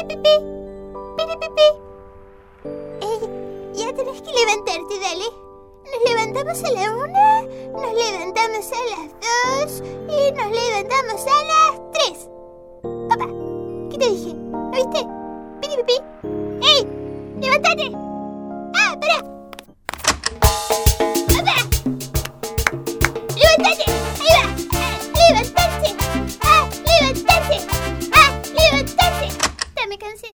Piripipi, piripipi. Ya tenés que levantarte, dale. Nos levantamos a la 1, nos levantamos a las 2 y nos levantamos a las 3. Papá, ¿qué te dije? ¿Lo viste? Piripipi. ¡Ey! ¡Levántate! ¡Ah, pará!